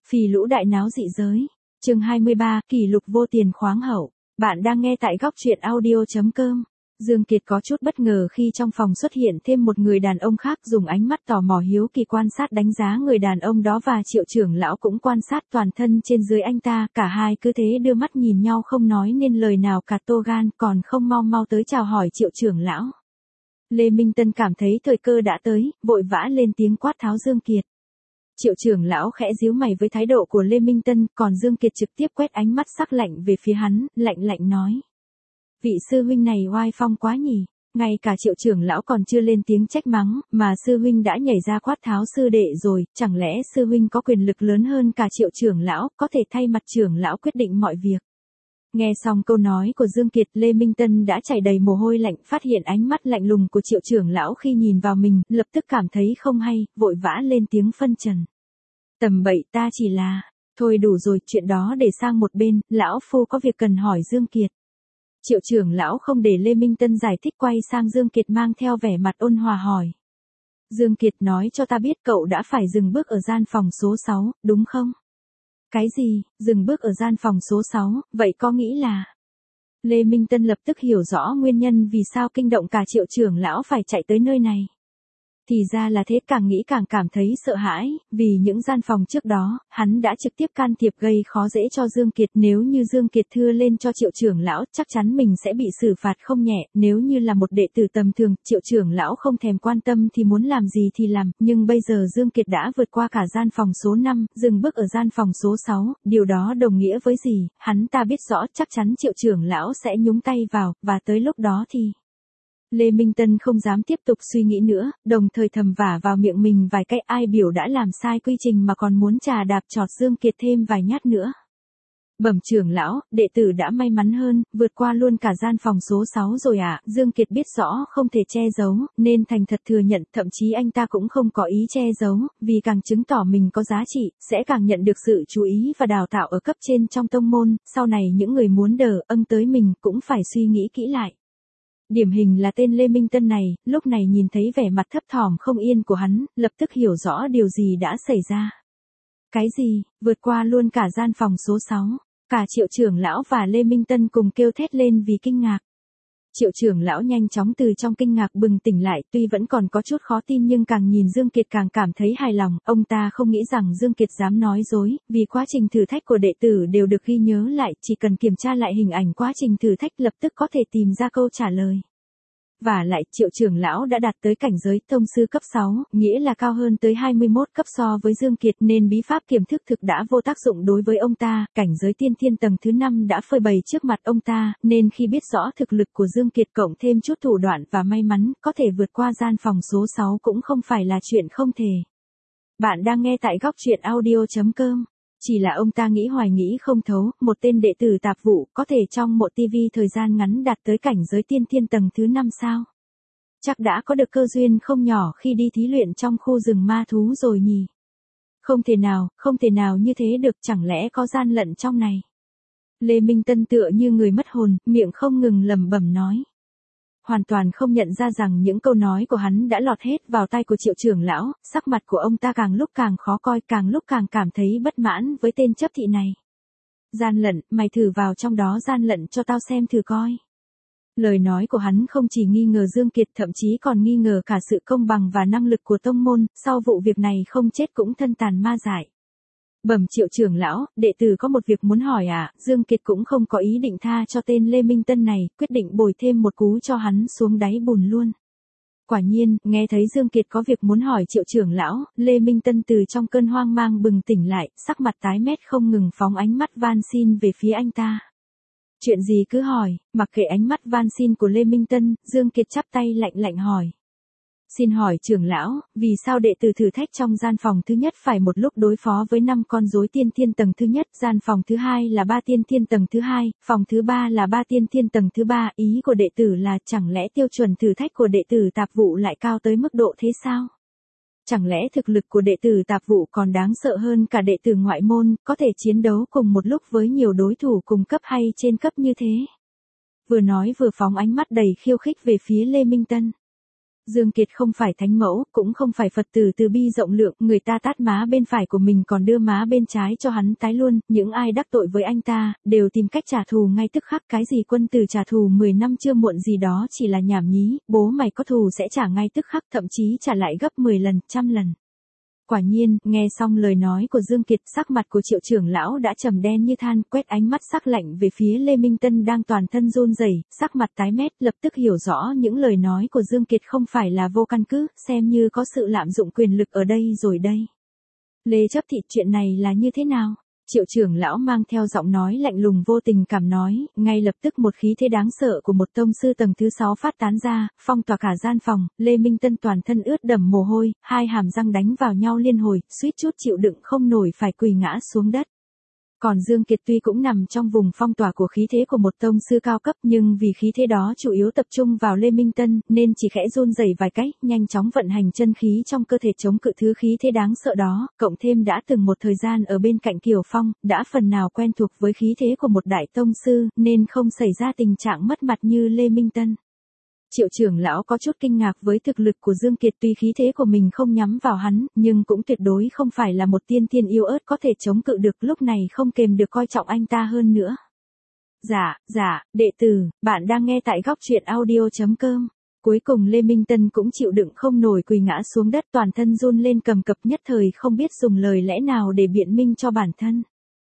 Phì lũ đại náo dị giới. Chương 23, kỷ lục vô tiền khoáng hậu. Bạn đang nghe tại góc truyện audio.com. Dương Kiệt có chút bất ngờ khi trong phòng xuất hiện thêm một người đàn ông khác, dùng ánh mắt tò mò hiếu kỳ quan sát đánh giá người đàn ông đó, và Triệu trưởng lão cũng quan sát toàn thân trên dưới anh ta. Cả hai cứ thế đưa mắt nhìn nhau không nói nên lời nào cả. Tô Gan còn không mau tới chào hỏi Triệu trưởng lão. Lê Minh Tân cảm thấy thời cơ đã tới, vội vã lên tiếng quát tháo Dương Kiệt. Triệu trưởng lão khẽ díu mày với thái độ của Lê Minh Tân, còn Dương Kiệt trực tiếp quét ánh mắt sắc lạnh về phía hắn, lạnh nói. Vị sư huynh này oai phong quá nhỉ, ngay cả Triệu trưởng lão còn chưa lên tiếng trách mắng, mà sư huynh đã nhảy ra quát tháo sư đệ rồi, chẳng lẽ sư huynh có quyền lực lớn hơn cả Triệu trưởng lão, có thể thay mặt trưởng lão quyết định mọi việc. Nghe xong câu nói của Dương Kiệt, Lê Minh Tân đã chảy đầy mồ hôi lạnh, phát hiện ánh mắt lạnh lùng của Triệu trưởng lão khi nhìn vào mình, lập tức cảm thấy không hay, vội vã lên tiếng phân trần. Tầm bậy, ta chỉ là, thôi đủ rồi, chuyện đó để sang một bên, lão phu có việc cần hỏi Dương Kiệt. Triệu trưởng lão không để Lê Minh Tân giải thích, quay sang Dương Kiệt mang theo vẻ mặt ôn hòa hỏi. Dương Kiệt, nói cho ta biết cậu đã phải dừng bước ở gian phòng số 6, đúng không? Cái gì, dừng bước ở gian phòng số 6, vậy có nghĩ là... Lê Minh Tân lập tức hiểu rõ nguyên nhân vì sao kinh động cả Triệu trưởng lão phải chạy tới nơi này. Thì ra là thế, càng nghĩ càng cảm thấy sợ hãi, vì những gian phòng trước đó, hắn đã trực tiếp can thiệp gây khó dễ cho Dương Kiệt. Nếu như Dương Kiệt thưa lên cho Triệu trưởng lão, chắc chắn mình sẽ bị xử phạt không nhẹ. Nếu như là một đệ tử tầm thường, Triệu trưởng lão không thèm quan tâm thì muốn làm gì thì làm, nhưng bây giờ Dương Kiệt đã vượt qua cả gian phòng số 5, dừng bước ở gian phòng số 6, điều đó đồng nghĩa với gì? Hắn ta biết rõ chắc chắn Triệu trưởng lão sẽ nhúng tay vào, và tới lúc đó thì... Lê Minh Tân không dám tiếp tục suy nghĩ nữa, đồng thời thầm vả vào miệng mình vài cái, ai biểu đã làm sai quy trình mà còn muốn trà đạp chọt Dương Kiệt thêm vài nhát nữa. Bẩm trưởng lão, đệ tử đã may mắn hơn, vượt qua luôn cả gian phòng số 6 rồi ạ. Dương Kiệt biết rõ không thể che giấu, nên thành thật thừa nhận, thậm chí anh ta cũng không có ý che giấu, vì càng chứng tỏ mình có giá trị, sẽ càng nhận được sự chú ý và đào tạo ở cấp trên trong tông môn, sau này những người muốn đờ âng tới mình cũng phải suy nghĩ kỹ lại. Điển hình là tên Lê Minh Tân này, lúc này nhìn thấy vẻ mặt thấp thỏm không yên của hắn, lập tức hiểu rõ điều gì đã xảy ra. Cái gì, vượt qua luôn cả gian phòng số 6, cả Triệu trưởng lão và Lê Minh Tân cùng kêu thét lên vì kinh ngạc. Triệu trưởng lão nhanh chóng từ trong kinh ngạc bừng tỉnh lại, tuy vẫn còn có chút khó tin nhưng càng nhìn Dương Kiệt càng cảm thấy hài lòng, ông ta không nghĩ rằng Dương Kiệt dám nói dối, vì quá trình thử thách của đệ tử đều được ghi nhớ lại, chỉ cần kiểm tra lại hình ảnh quá trình thử thách lập tức có thể tìm ra câu trả lời. Và lại, Triệu trưởng lão đã đạt tới cảnh giới tông sư cấp 6, nghĩa là cao hơn tới 21 cấp so với Dương Kiệt, nên bí pháp kiểm thức thực đã vô tác dụng đối với ông ta. Cảnh giới tiên thiên tầng thứ 5 đã phơi bày trước mặt ông ta, nên khi biết rõ thực lực của Dương Kiệt cộng thêm chút thủ đoạn và may mắn, có thể vượt qua gian phòng số 6 cũng không phải là chuyện không thể. Bạn đang nghe tại góc truyện audio.com. Chỉ là ông ta nghĩ hoài nghĩ không thấu, một tên đệ tử tạp vụ có thể trong một TV thời gian ngắn đạt tới cảnh giới tiên thiên tầng thứ 5 sao? Chắc đã có được cơ duyên không nhỏ khi đi thí luyện trong khu rừng ma thú rồi nhỉ? Không thể nào như thế được, chẳng lẽ có gian lận trong này? Lê Minh Tân tựa như người mất hồn, miệng không ngừng lẩm bẩm nói. Hoàn toàn không nhận ra rằng những câu nói của hắn đã lọt hết vào tai của Triệu trưởng lão, sắc mặt của ông ta càng lúc càng khó coi, càng lúc càng cảm thấy bất mãn với tên chấp thị này. Gian lận, mày thử vào trong đó gian lận cho tao xem thử coi. Lời nói của hắn không chỉ nghi ngờ Dương Kiệt, thậm chí còn nghi ngờ cả sự công bằng và năng lực của tông môn, sau vụ việc này không chết cũng thân tàn ma dại. Bẩm Triệu trưởng lão, đệ tử có một việc muốn hỏi ạ. Dương Kiệt cũng không có ý định tha cho tên Lê Minh Tân này, quyết định bồi thêm một cú cho hắn xuống đáy bùn luôn. Quả nhiên, nghe thấy Dương Kiệt có việc muốn hỏi Triệu trưởng lão, Lê Minh Tân từ trong cơn hoang mang bừng tỉnh lại, sắc mặt tái mét không ngừng phóng ánh mắt van xin về phía anh ta. Chuyện gì cứ hỏi, mặc kệ ánh mắt van xin của Lê Minh Tân, Dương Kiệt chắp tay lạnh hỏi. Xin hỏi trưởng lão, vì sao đệ tử thử thách trong gian phòng thứ nhất phải một lúc đối phó với 5 con rối tiên thiên tầng thứ nhất, gian phòng thứ hai là 3 tiên thiên tầng thứ hai, phòng thứ 3 là 3 tiên thiên tầng thứ 3, ý của đệ tử là chẳng lẽ tiêu chuẩn thử thách của đệ tử tạp vụ lại cao tới mức độ thế sao? Chẳng lẽ thực lực của đệ tử tạp vụ còn đáng sợ hơn cả đệ tử ngoại môn, có thể chiến đấu cùng một lúc với nhiều đối thủ cùng cấp hay trên cấp như thế? Vừa nói vừa phóng ánh mắt đầy khiêu khích về phía Lê Minh Tân. Dương Kiệt không phải thánh mẫu, cũng không phải Phật tử từ bi rộng lượng, người ta tát má bên phải của mình còn đưa má bên trái cho hắn tái luôn, những ai đắc tội với anh ta, đều tìm cách trả thù ngay tức khắc, cái gì quân tử trả thù 10 năm chưa muộn gì đó chỉ là nhảm nhí, bố mày có thù sẽ trả ngay tức khắc, thậm chí trả lại gấp 10 lần, trăm lần. Quả nhiên, nghe xong lời nói của Dương Kiệt, sắc mặt của Triệu trưởng lão đã trầm đen như than, quét ánh mắt sắc lạnh về phía Lê Minh Tân đang toàn thân run rẩy, sắc mặt tái mét, lập tức hiểu rõ những lời nói của Dương Kiệt không phải là vô căn cứ, xem như có sự lạm dụng quyền lực ở đây rồi đây. Lê Chấp Thị, chuyện này là như thế nào? Triệu trưởng lão mang theo giọng nói lạnh lùng vô tình cảm nói, ngay lập tức một khí thế đáng sợ của một tông sư tầng thứ 6 phát tán ra, phong tỏa cả gian phòng, Lê Minh Tân toàn thân ướt đẫm mồ hôi, hai hàm răng đánh vào nhau liên hồi, suýt chút chịu đựng không nổi phải quỳ ngã xuống đất. Còn Dương Kiệt tuy cũng nằm trong vùng phong tỏa của khí thế của một tông sư cao cấp, nhưng vì khí thế đó chủ yếu tập trung vào Lê Minh Tân, nên chỉ khẽ run rẩy vài cái, nhanh chóng vận hành chân khí trong cơ thể chống cự thứ khí thế đáng sợ đó, cộng thêm đã từng một thời gian ở bên cạnh Kiều Phong, đã phần nào quen thuộc với khí thế của một đại tông sư, nên không xảy ra tình trạng mất mặt như Lê Minh Tân. Triệu trưởng lão có chút kinh ngạc với thực lực của Dương Kiệt, tuy khí thế của mình không nhắm vào hắn, nhưng cũng tuyệt đối không phải là một tiên thiên yếu ớt có thể chống cự được, lúc này không kềm được coi trọng anh ta hơn nữa. Dạ, đệ tử, bạn đang nghe tại góc truyện audio.com. Cuối cùng Lê Minh Tân cũng chịu đựng không nổi quỳ ngã xuống đất, toàn thân run lên cầm cập, nhất thời không biết dùng lời lẽ nào để biện minh cho bản thân.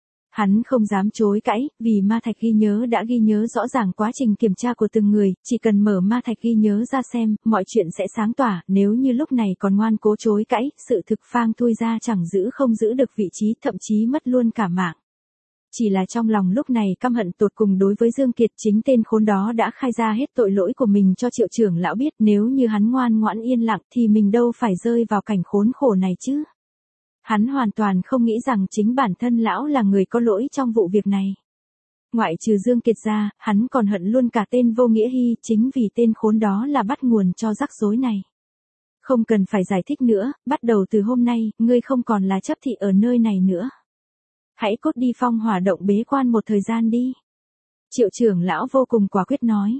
Hắn không dám chối cãi, vì ma thạch ghi nhớ đã ghi nhớ rõ ràng quá trình kiểm tra của từng người, chỉ cần mở ma thạch ghi nhớ ra xem, mọi chuyện sẽ sáng tỏa, nếu như lúc này còn ngoan cố chối cãi, sự thực phang thui ra chẳng không giữ được vị trí, thậm chí mất luôn cả mạng. Chỉ là trong lòng lúc này căm hận tột cùng đối với Dương Kiệt, chính tên khốn đó đã khai ra hết tội lỗi của mình cho Triệu trưởng lão biết, nếu như hắn ngoan ngoãn yên lặng thì mình đâu phải rơi vào cảnh khốn khổ này chứ. Hắn hoàn toàn không nghĩ rằng chính bản thân lão là người có lỗi trong vụ việc này. Ngoại trừ Dương Kiệt ra, hắn còn hận luôn cả tên Vô Nghĩa Hy, chính vì tên khốn đó là bắt nguồn cho rắc rối này. Không cần phải giải thích nữa, bắt đầu từ hôm nay, ngươi không còn là chấp thị ở nơi này nữa. Hãy cốt đi phong hỏa động bế quan một thời gian đi. Triệu trưởng lão vô cùng quả quyết nói.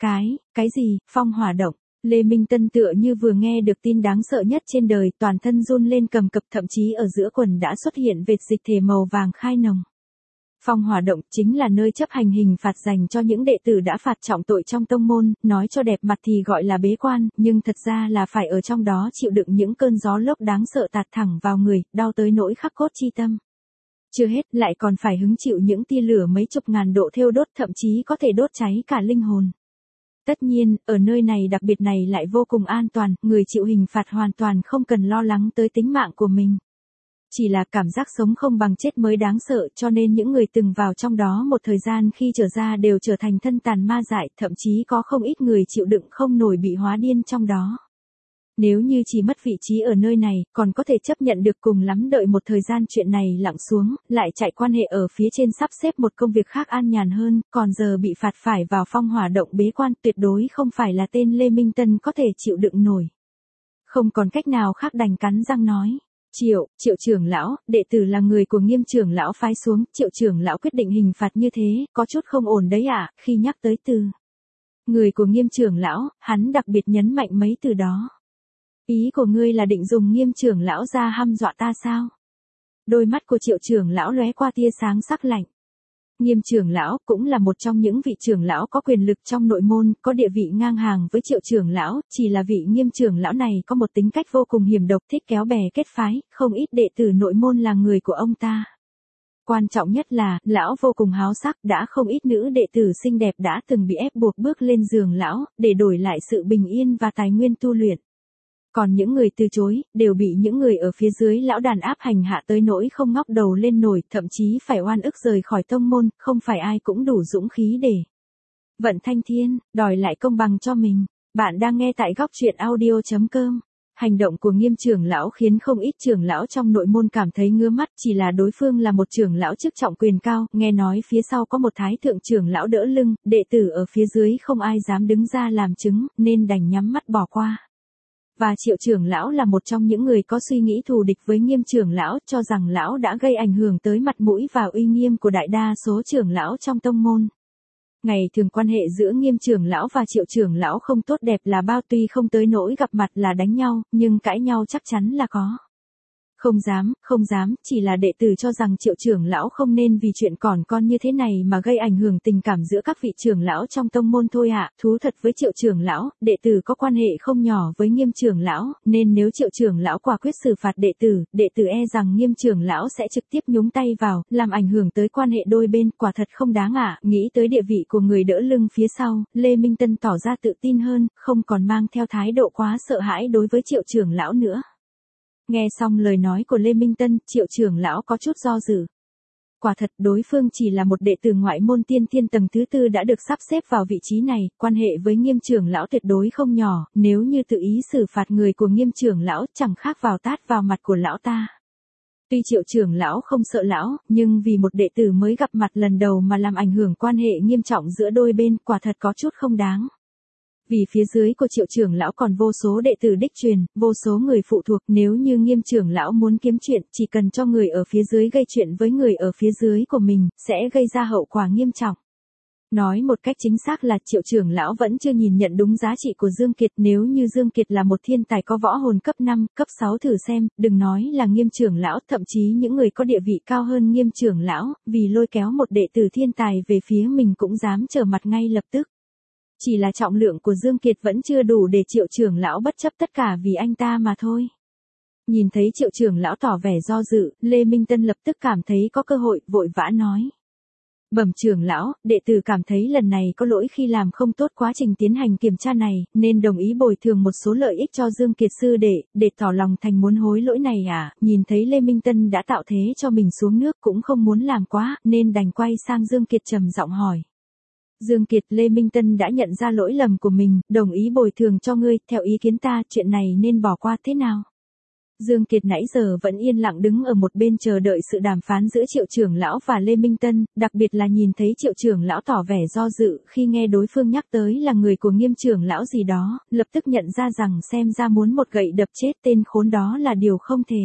Cái gì, phong hỏa động? Lê Minh Tân tựa như vừa nghe được tin đáng sợ nhất trên đời, toàn thân run lên cầm cập, thậm chí ở giữa quần đã xuất hiện vệt dịch thể màu vàng khai nồng. Phong hỏa động chính là nơi chấp hành hình phạt dành cho những đệ tử đã phạt trọng tội trong tông môn, nói cho đẹp mặt thì gọi là bế quan, nhưng thật ra là phải ở trong đó chịu đựng những cơn gió lốc đáng sợ tạt thẳng vào người, đau tới nỗi khắc cốt chi tâm. Chưa hết, lại còn phải hứng chịu những tia lửa mấy chục ngàn độ thiêu đốt, thậm chí có thể đốt cháy cả linh hồn. Tất nhiên, ở nơi này đặc biệt này lại vô cùng an toàn, người chịu hình phạt hoàn toàn không cần lo lắng tới tính mạng của mình. Chỉ là cảm giác sống không bằng chết mới đáng sợ, cho nên những người từng vào trong đó một thời gian khi trở ra đều trở thành thân tàn ma dại, thậm chí có không ít người chịu đựng không nổi bị hóa điên trong đó. Nếu như chỉ mất vị trí ở nơi này, còn có thể chấp nhận được, cùng lắm đợi một thời gian chuyện này lặng xuống, lại chạy quan hệ ở phía trên sắp xếp một công việc khác an nhàn hơn, còn giờ bị phạt phải vào phong hỏa động bế quan, tuyệt đối không phải là tên Lê Minh Tân có thể chịu đựng nổi. Không còn cách nào khác đành cắn răng nói. Triệu trưởng lão, đệ tử là người của Nghiêm trưởng lão phái xuống, Triệu trưởng lão quyết định hình phạt như thế, có chút không ổn đấy ạ, khi nhắc tới từ người của Nghiêm trưởng lão, hắn đặc biệt nhấn mạnh mấy từ đó. Ý của ngươi là định dùng Nghiêm trưởng lão ra hăm dọa ta sao? Đôi mắt của Triệu trưởng lão lóe qua tia sáng sắc lạnh. Nghiêm trưởng lão cũng là một trong những vị trưởng lão có quyền lực trong nội môn, có địa vị ngang hàng với Triệu trưởng lão, chỉ là vị Nghiêm trưởng lão này có một tính cách vô cùng hiểm độc, thích kéo bè kết phái, không ít đệ tử nội môn là người của ông ta. Quan trọng nhất là, lão vô cùng háo sắc, đã không ít nữ đệ tử xinh đẹp đã từng bị ép buộc bước lên giường lão, để đổi lại sự bình yên và tài nguyên tu luyện. Còn những người từ chối, đều bị những người ở phía dưới lão đàn áp hành hạ tới nỗi không ngóc đầu lên nổi, thậm chí phải oan ức rời khỏi tông môn, không phải ai cũng đủ dũng khí để vận thanh thiên, đòi lại công bằng cho mình. Bạn đang nghe tại góc truyện audio.com. Hành động của Nghiêm trưởng lão khiến không ít trưởng lão trong nội môn cảm thấy ngứa mắt, chỉ là đối phương là một trưởng lão chức trọng quyền cao, nghe nói phía sau có một thái thượng trưởng lão đỡ lưng, đệ tử ở phía dưới không ai dám đứng ra làm chứng, nên đành nhắm mắt bỏ qua. Và Triệu trưởng lão là một trong những người có suy nghĩ thù địch với Nghiêm trưởng lão, cho rằng lão đã gây ảnh hưởng tới mặt mũi và uy nghiêm của đại đa số trưởng lão trong tông môn. Ngày thường quan hệ giữa Nghiêm trưởng lão và Triệu trưởng lão không tốt đẹp là bao, tuy không tới nỗi gặp mặt là đánh nhau, nhưng cãi nhau chắc chắn là có. Không dám, chỉ là đệ tử cho rằng Triệu trưởng lão không nên vì chuyện còn con như thế này mà gây ảnh hưởng tình cảm giữa các vị trưởng lão trong tông môn thôi ạ. Thú thật với Triệu trưởng lão, đệ tử có quan hệ không nhỏ với Nghiêm trưởng lão, nên nếu Triệu trưởng lão quả quyết xử phạt đệ tử e rằng Nghiêm trưởng lão sẽ trực tiếp nhúng tay vào, làm ảnh hưởng tới quan hệ đôi bên, quả thật không đáng ạ. Nghĩ tới địa vị của người đỡ lưng phía sau, Lê Minh Tân tỏ ra tự tin hơn, không còn mang theo thái độ quá sợ hãi đối với Triệu trưởng lão nữa. Nghe xong lời nói của Lê Minh Tân, Triệu trưởng lão có chút do dự. Quả thật đối phương chỉ là một đệ tử ngoại môn tiên thiên tầng thứ tư đã được sắp xếp vào vị trí này, quan hệ với Nghiêm trưởng lão tuyệt đối không nhỏ, nếu như tự ý xử phạt người của Nghiêm trưởng lão chẳng khác vào tát vào mặt của lão ta. Tuy Triệu trưởng lão không sợ lão, nhưng vì một đệ tử mới gặp mặt lần đầu mà làm ảnh hưởng quan hệ nghiêm trọng giữa đôi bên, quả thật có chút không đáng. Vì phía dưới của Triệu trưởng lão còn vô số đệ tử đích truyền, vô số người phụ thuộc, nếu như Nghiêm trưởng lão muốn kiếm chuyện, chỉ cần cho người ở phía dưới gây chuyện với người ở phía dưới của mình, sẽ gây ra hậu quả nghiêm trọng. Nói một cách chính xác là Triệu trưởng lão vẫn chưa nhìn nhận đúng giá trị của Dương Kiệt, nếu như Dương Kiệt là một thiên tài có võ hồn cấp 5, cấp 6 thử xem, đừng nói là Nghiêm trưởng lão, thậm chí những người có địa vị cao hơn Nghiêm trưởng lão, vì lôi kéo một đệ tử thiên tài về phía mình cũng dám trở mặt ngay lập tức. Chỉ là trọng lượng của Dương Kiệt vẫn chưa đủ để Triệu trưởng lão bất chấp tất cả vì anh ta mà thôi. Nhìn thấy Triệu trưởng lão tỏ vẻ do dự, Lê Minh Tân lập tức cảm thấy có cơ hội, vội vã nói. Bẩm trưởng lão, đệ tử cảm thấy lần này có lỗi khi làm không tốt quá trình tiến hành kiểm tra này, nên đồng ý bồi thường một số lợi ích cho Dương Kiệt sư đệ, để tỏ lòng thành muốn hối lỗi này à. Nhìn thấy Lê Minh Tân đã tạo thế cho mình xuống nước cũng không muốn làm quá, nên đành quay sang Dương Kiệt trầm giọng hỏi. Dương Kiệt, Lê Minh Tân đã nhận ra lỗi lầm của mình, đồng ý bồi thường cho ngươi, theo ý kiến ta, chuyện này nên bỏ qua thế nào? Dương Kiệt nãy giờ vẫn yên lặng đứng ở một bên chờ đợi sự đàm phán giữa Triệu trưởng lão và Lê Minh Tân, đặc biệt là nhìn thấy Triệu trưởng lão tỏ vẻ do dự khi nghe đối phương nhắc tới là người của Nghiêm trưởng lão gì đó, lập tức nhận ra rằng xem ra muốn một gậy đập chết tên khốn đó là điều không thể.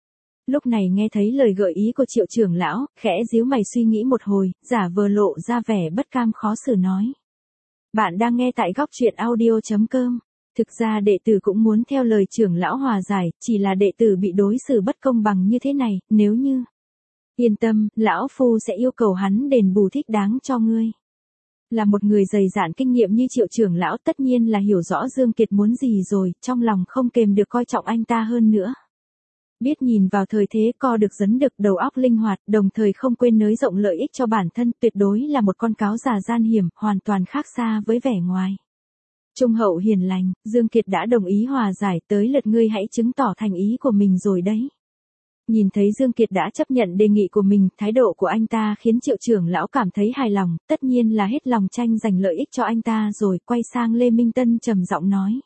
Lúc này nghe thấy lời gợi ý của Triệu trưởng lão, khẽ díu mày suy nghĩ một hồi, giả vờ lộ ra vẻ bất cam khó xử nói. Bạn đang nghe tại góc truyện audio.com. Thực ra đệ tử cũng muốn theo lời trưởng lão hòa giải, chỉ là đệ tử bị đối xử bất công bằng như thế này, nếu như... Yên tâm, lão phu sẽ yêu cầu hắn đền bù thích đáng cho ngươi. Là một người dày dạn kinh nghiệm như Triệu trưởng lão tất nhiên là hiểu rõ Dương Kiệt muốn gì rồi, trong lòng không kềm được coi trọng anh ta hơn nữa. Biết nhìn vào thời thế co được dấn được, đầu óc linh hoạt, đồng thời không quên nới rộng lợi ích cho bản thân, tuyệt đối là một con cáo già gian hiểm, hoàn toàn khác xa với vẻ ngoài. Trung hậu hiền lành, Dương Kiệt đã đồng ý hòa giải, tới lượt ngươi hãy chứng tỏ thành ý của mình rồi đấy. Nhìn thấy Dương Kiệt đã chấp nhận đề nghị của mình, thái độ của anh ta khiến Triệu trưởng lão cảm thấy hài lòng, tất nhiên là hết lòng tranh giành lợi ích cho anh ta rồi, quay sang Lê Minh Tân trầm giọng nói.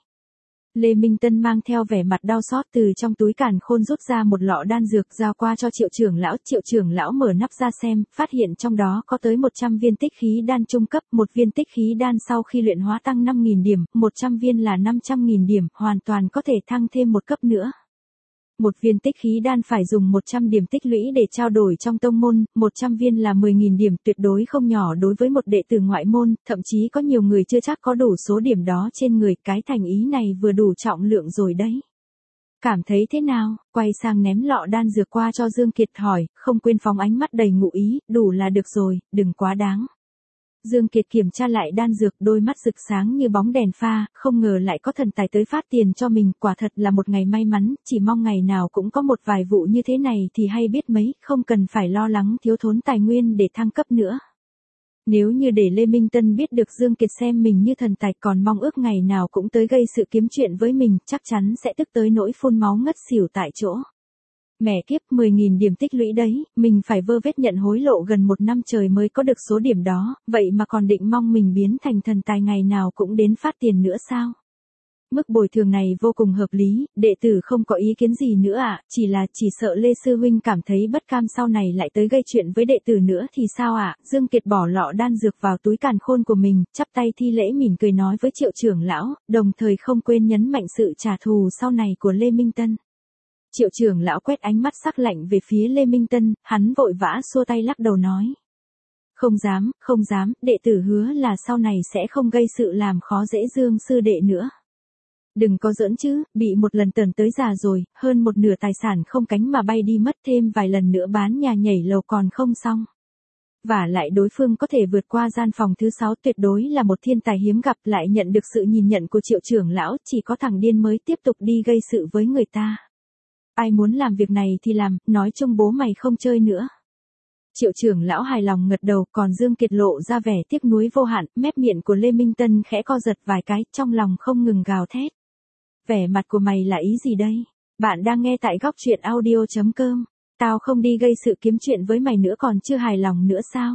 Lê Minh Tân mang theo vẻ mặt đau xót từ trong túi càn khôn rút ra một lọ đan dược giao qua cho Triệu trưởng lão mở nắp ra xem, phát hiện trong đó có tới 100 viên tích khí đan trung cấp, một viên tích khí đan sau khi luyện hóa tăng 5.000 điểm, 100 viên là 500.000 điểm, hoàn toàn có thể thăng thêm một cấp nữa. Một viên tích khí đan phải dùng 100 điểm tích lũy để trao đổi trong tông môn, 100 viên là 10.000 điểm, tuyệt đối không nhỏ đối với một đệ tử ngoại môn, thậm chí có nhiều người chưa chắc có đủ số điểm đó trên người, cái thành ý này vừa đủ trọng lượng rồi đấy. Cảm thấy thế nào? Quay sang ném lọ đan dược qua cho Dương Kiệt hỏi, không quên phóng ánh mắt đầy ngụ ý, đủ là được rồi, đừng quá đáng. Dương Kiệt kiểm tra lại đan dược, đôi mắt rực sáng như bóng đèn pha, không ngờ lại có thần tài tới phát tiền cho mình, quả thật là một ngày may mắn, chỉ mong ngày nào cũng có một vài vụ như thế này thì hay biết mấy, không cần phải lo lắng thiếu thốn tài nguyên để thăng cấp nữa. Nếu như để Lê Minh Tân biết được Dương Kiệt xem mình như thần tài còn mong ước ngày nào cũng tới gây sự kiếm chuyện với mình, chắc chắn sẽ tức tới nỗi phun máu ngất xỉu tại chỗ. Mẹ kiếp, 10.000 điểm tích lũy đấy, mình phải vơ vét nhận hối lộ gần 1 năm trời mới có được số điểm đó, vậy mà còn định mong mình biến thành thần tài ngày nào cũng đến phát tiền nữa sao? Mức bồi thường này vô cùng hợp lý, đệ tử không có ý kiến gì nữa ạ, chỉ sợ Lê Sư Huynh cảm thấy bất cam sau này lại tới gây chuyện với đệ tử nữa thì sao ạ? Dương Kiệt bỏ lọ đan dược vào túi càn khôn của mình, chắp tay thi lễ mỉm cười nói với Triệu trưởng lão, đồng thời không quên nhấn mạnh sự trả thù sau này của Lê Minh Tân. Triệu trưởng lão quét ánh mắt sắc lạnh về phía Lê Minh Tân, hắn vội vã xua tay lắc đầu nói. Không dám, đệ tử hứa là sau này sẽ không gây sự làm khó dễ Dương sư đệ nữa. Đừng có giỡn chứ, bị một lần tờn tới già rồi, hơn một nửa tài sản không cánh mà bay đi mất, thêm vài lần nữa bán nhà nhảy lầu còn không xong. Và lại đối phương có thể vượt qua gian phòng thứ 6 tuyệt đối là một thiên tài hiếm gặp, lại nhận được sự nhìn nhận của Triệu trưởng lão, chỉ có thằng điên mới tiếp tục đi gây sự với người ta. Ai muốn làm việc này thì làm, nói chung bố mày không chơi nữa. Triệu trưởng lão hài lòng gật đầu, còn Dương Kiệt lộ ra vẻ tiếc nuối vô hạn, mép miệng của Lê Minh Tân khẽ co giật vài cái, trong lòng không ngừng gào thét. Vẻ mặt của mày là ý gì đây? Bạn đang nghe tại góc truyện audio.com. Tao không đi gây sự kiếm chuyện với mày nữa còn chưa hài lòng nữa sao?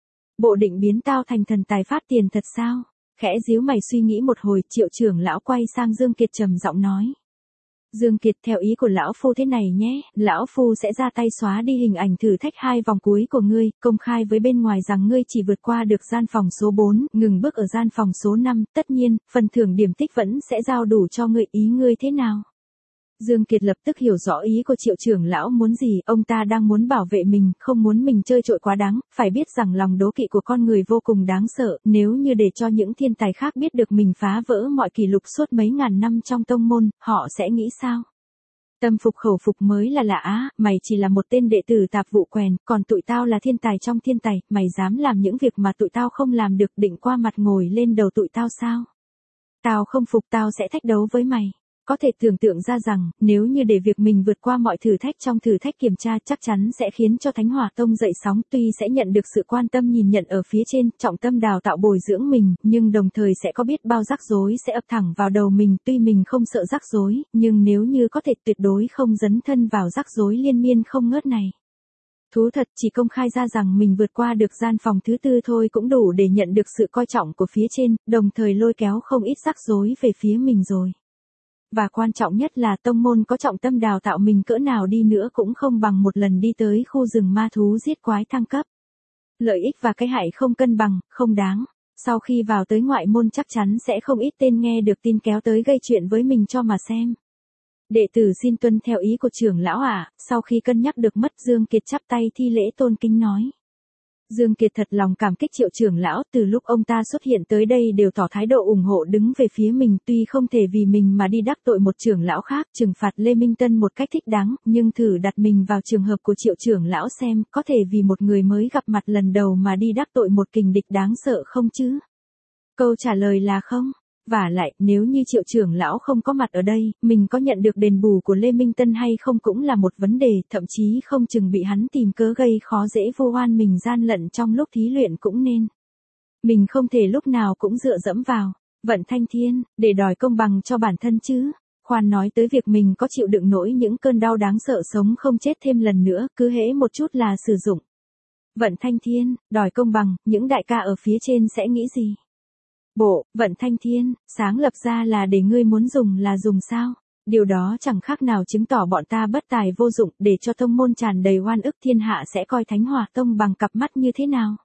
Bộ định biến tao thành thần tài phát tiền thật sao? Khẽ díu mày suy nghĩ một hồi, Triệu trưởng lão quay sang Dương Kiệt trầm giọng nói. Dương Kiệt, theo ý của lão phu thế này nhé, lão phu sẽ ra tay xóa đi hình ảnh thử thách 2 vòng cuối của ngươi, công khai với bên ngoài rằng ngươi chỉ vượt qua được gian phòng số 4, ngừng bước ở gian phòng số 5, tất nhiên, phần thưởng điểm tích vẫn sẽ giao đủ cho ngươi, ý ngươi thế nào? Dương Kiệt lập tức hiểu rõ ý của Triệu trưởng lão muốn gì, ông ta đang muốn bảo vệ mình, không muốn mình chơi trội quá đáng, phải biết rằng lòng đố kỵ của con người vô cùng đáng sợ, nếu như để cho những thiên tài khác biết được mình phá vỡ mọi kỷ lục suốt mấy ngàn năm trong tông môn, họ sẽ nghĩ sao? Tâm phục khẩu phục mới là lạ á, mày chỉ là một tên đệ tử tạp vụ quèn, còn tụi tao là thiên tài trong thiên tài, mày dám làm những việc mà tụi tao không làm được, định qua mặt ngồi lên đầu tụi tao sao? Tao không phục, tao sẽ thách đấu với mày. Có thể tưởng tượng ra rằng, nếu như để việc mình vượt qua mọi thử thách trong thử thách kiểm tra chắc chắn sẽ khiến cho Thánh Hỏa Tông dậy sóng, tuy sẽ nhận được sự quan tâm nhìn nhận ở phía trên, trọng tâm đào tạo bồi dưỡng mình, nhưng đồng thời sẽ có biết bao rắc rối sẽ ập thẳng vào đầu mình, tuy mình không sợ rắc rối, nhưng nếu như có thể tuyệt đối không dấn thân vào rắc rối liên miên không ngớt này. Thú thật, chỉ công khai ra rằng mình vượt qua được gian phòng thứ 4 thôi cũng đủ để nhận được sự coi trọng của phía trên, đồng thời lôi kéo không ít rắc rối về phía mình rồi. Và quan trọng nhất là tông môn có trọng tâm đào tạo mình cỡ nào đi nữa cũng không bằng một lần đi tới khu rừng ma thú giết quái thăng cấp. Lợi ích và cái hại không cân bằng, không đáng. Sau khi vào tới ngoại môn chắc chắn sẽ không ít tên nghe được tin kéo tới gây chuyện với mình cho mà xem. Đệ tử xin tuân theo ý của trưởng lão ạ, sau khi cân nhắc được mất Dương Kiệt chắp tay thi lễ tôn kính nói. Dương Kiệt thật lòng cảm kích Triệu trưởng lão, từ lúc ông ta xuất hiện tới đây đều tỏ thái độ ủng hộ đứng về phía mình, tuy không thể vì mình mà đi đắc tội một trưởng lão khác, trừng phạt Lê Minh Tân một cách thích đáng, nhưng thử đặt mình vào trường hợp của Triệu trưởng lão xem, có thể vì một người mới gặp mặt lần đầu mà đi đắc tội một kình địch đáng sợ không chứ? Câu trả lời là không. Vả lại, nếu như Triệu trưởng lão không có mặt ở đây, mình có nhận được đền bù của Lê Minh Tân hay không cũng là một vấn đề, thậm chí không chừng bị hắn tìm cớ gây khó dễ vô oan mình gian lận trong lúc thí luyện cũng nên. Mình không thể lúc nào cũng dựa dẫm vào Vận Thanh Thiên để đòi công bằng cho bản thân chứ. Khoan nói tới việc mình có chịu đựng nổi những cơn đau đáng sợ sống không chết thêm lần nữa, cứ hễ một chút là sử dụng Vận Thanh Thiên, đòi công bằng, những đại ca ở phía trên sẽ nghĩ gì? Bộ, Vận Thanh Thiên, sáng lập ra là để ngươi muốn dùng là dùng sao? Điều đó chẳng khác nào chứng tỏ bọn ta bất tài vô dụng, để cho tông môn tràn đầy oan ức, thiên hạ sẽ coi Thánh Hỏa Tông bằng cặp mắt như thế nào?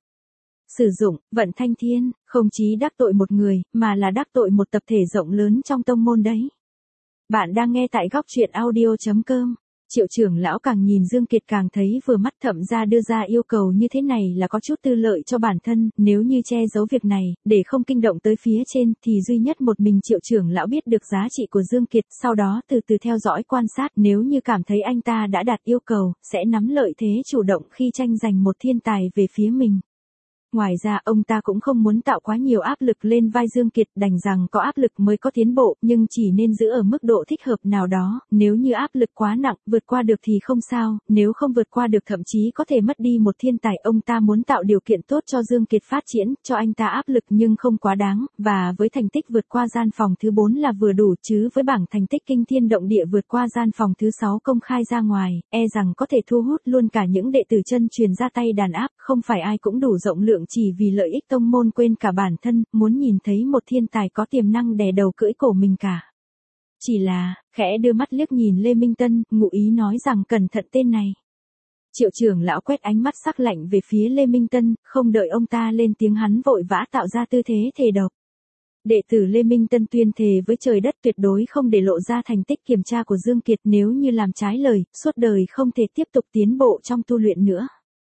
Sử dụng, Vận Thanh Thiên, không chí đắc tội một người, mà là đắc tội một tập thể rộng lớn trong tông môn đấy. Bạn đang nghe tại góc truyện audio.com. Triệu trưởng lão càng nhìn Dương Kiệt càng thấy vừa mắt, thậm ra đưa ra yêu cầu như thế này là có chút tư lợi cho bản thân, nếu như che giấu việc này, để không kinh động tới phía trên, thì duy nhất một mình Triệu trưởng lão biết được giá trị của Dương Kiệt, sau đó từ từ theo dõi quan sát, nếu như cảm thấy anh ta đã đạt yêu cầu, sẽ nắm lợi thế chủ động khi tranh giành một thiên tài về phía mình. Ngoài ra ông ta cũng không muốn tạo quá nhiều áp lực lên vai Dương Kiệt, đành rằng có áp lực mới có tiến bộ, nhưng chỉ nên giữ ở mức độ thích hợp nào đó, nếu như áp lực quá nặng, vượt qua được thì không sao, nếu không vượt qua được thậm chí có thể mất đi một thiên tài. Ông ta muốn tạo điều kiện tốt cho Dương Kiệt phát triển, cho anh ta áp lực nhưng không quá đáng, và với thành tích vượt qua gian phòng thứ 4 là vừa đủ, chứ với bảng thành tích kinh thiên động địa vượt qua gian phòng thứ 6 công khai ra ngoài, e rằng có thể thu hút luôn cả những đệ tử chân truyền ra tay đàn áp, không phải ai cũng đủ rộng lượng chỉ vì lợi ích tông môn quên cả bản thân, muốn nhìn thấy một thiên tài có tiềm năng đè đầu cưỡi cổ mình cả. Chỉ là, khẽ đưa mắt liếc nhìn Lê Minh Tân, ngụ ý nói rằng cẩn thận tên này. Triệu trưởng lão quét ánh mắt sắc lạnh về phía Lê Minh Tân, không đợi ông ta lên tiếng hắn vội vã tạo ra tư thế thề độc. Đệ tử Lê Minh Tân tuyên thề với trời đất tuyệt đối không để lộ ra thành tích kiểm tra của Dương Kiệt, nếu như làm trái lời, suốt đời không thể tiếp tục tiến bộ trong tu luyện nữa.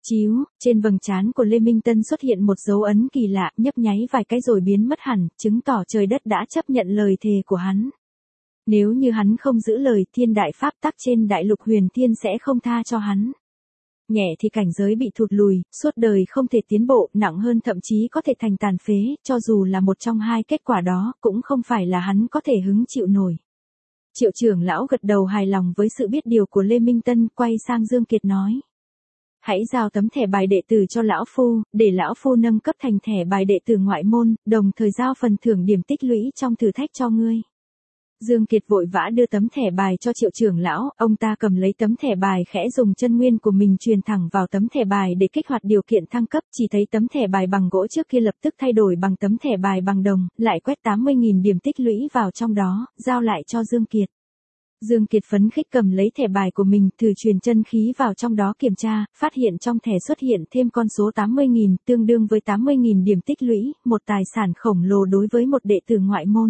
Chíu, trên vầng trán của Lê Minh Tân xuất hiện một dấu ấn kỳ lạ, nhấp nháy vài cái rồi biến mất hẳn, chứng tỏ trời đất đã chấp nhận lời thề của hắn. Nếu như hắn không giữ lời, thiên đại pháp tắc trên đại lục huyền thiên sẽ không tha cho hắn. Nhẹ thì cảnh giới bị thụt lùi, suốt đời không thể tiến bộ, nặng hơn thậm chí có thể thành tàn phế, cho dù là một trong hai kết quả đó, cũng không phải là hắn có thể hứng chịu nổi. Triệu trưởng lão gật đầu hài lòng với sự biết điều của Lê Minh Tân, quay sang Dương Kiệt nói. Hãy giao tấm thẻ bài đệ tử cho lão phu, để lão phu nâng cấp thành thẻ bài đệ tử ngoại môn, đồng thời giao phần thưởng điểm tích lũy trong thử thách cho ngươi. Dương Kiệt vội vã đưa tấm thẻ bài cho Triệu trưởng lão, ông ta cầm lấy tấm thẻ bài khẽ dùng chân nguyên của mình truyền thẳng vào tấm thẻ bài để kích hoạt điều kiện thăng cấp, chỉ thấy tấm thẻ bài bằng gỗ trước kia lập tức thay đổi bằng tấm thẻ bài bằng đồng, lại quét 80.000 điểm tích lũy vào trong đó, giao lại cho Dương Kiệt. Dương Kiệt phấn khích cầm lấy thẻ bài của mình, thử truyền chân khí vào trong đó kiểm tra, phát hiện trong thẻ xuất hiện thêm con số 80.000, tương đương với 80.000 điểm tích lũy, một tài sản khổng lồ đối với một đệ tử ngoại môn.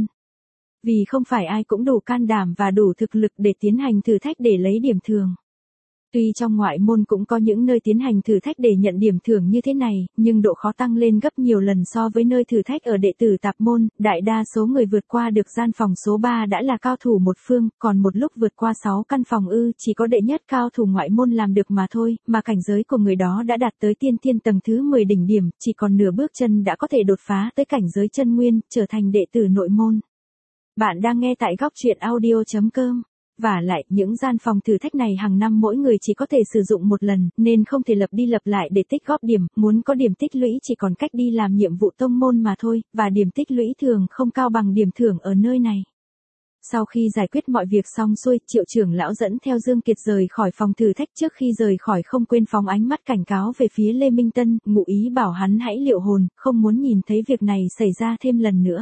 Vì không phải ai cũng đủ can đảm và đủ thực lực để tiến hành thử thách để lấy điểm thường. Tuy trong ngoại môn cũng có những nơi tiến hành thử thách để nhận điểm thưởng như thế này, nhưng độ khó tăng lên gấp nhiều lần so với nơi thử thách ở đệ tử tạp môn, đại đa số người vượt qua được gian phòng số 3 đã là cao thủ một phương, còn một lúc vượt qua 6 căn phòng chỉ có đệ nhất cao thủ ngoại môn làm được mà thôi, mà cảnh giới của người đó đã đạt tới tiên thiên tầng thứ 10 đỉnh điểm, chỉ còn nửa bước chân đã có thể đột phá tới cảnh giới chân nguyên, trở thành đệ tử nội môn. Bạn đang nghe tại góc truyện audio.com. Và lại, những gian phòng thử thách này hàng năm mỗi người chỉ có thể sử dụng một lần, nên không thể lặp đi lặp lại để tích góp điểm, muốn có điểm tích lũy chỉ còn cách đi làm nhiệm vụ tông môn mà thôi, và điểm tích lũy thường không cao bằng điểm thưởng ở nơi này. Sau khi giải quyết mọi việc xong xuôi, Triệu trưởng lão dẫn theo Dương Kiệt rời khỏi phòng thử thách, trước khi rời khỏi không quên phóng ánh mắt cảnh cáo về phía Lê Minh Tân, ngụ ý bảo hắn hãy liệu hồn, không muốn nhìn thấy việc này xảy ra thêm lần nữa.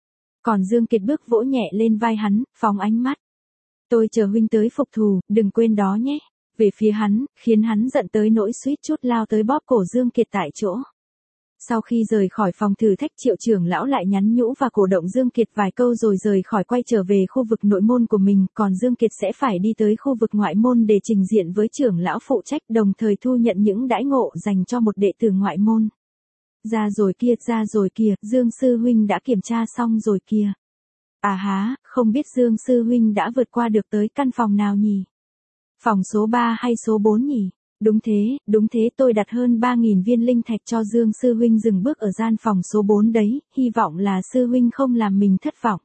Còn Dương Kiệt bước vỗ nhẹ lên vai hắn, phóng ánh mắt. Tôi chờ huynh tới phục thù, đừng quên đó nhé. Về phía hắn, khiến hắn giận tới nỗi suýt chút lao tới bóp cổ Dương Kiệt tại chỗ. Sau khi rời khỏi phòng thử thách, Triệu trưởng lão lại nhắn nhũ và cổ động Dương Kiệt vài câu rồi rời khỏi, quay trở về khu vực nội môn của mình, còn Dương Kiệt sẽ phải đi tới khu vực ngoại môn để trình diện với trưởng lão phụ trách, đồng thời thu nhận những đãi ngộ dành cho một đệ tử ngoại môn. Ra rồi kìa, Dương sư huynh đã kiểm tra xong rồi kìa. À há, không biết Dương sư huynh đã vượt qua được tới căn phòng nào nhỉ? Phòng số 3 hay số 4 nhỉ? Đúng thế, tôi đặt hơn 3.000 viên linh thạch cho Dương sư huynh dừng bước ở gian phòng số 4 đấy, hy vọng là sư huynh không làm mình thất vọng.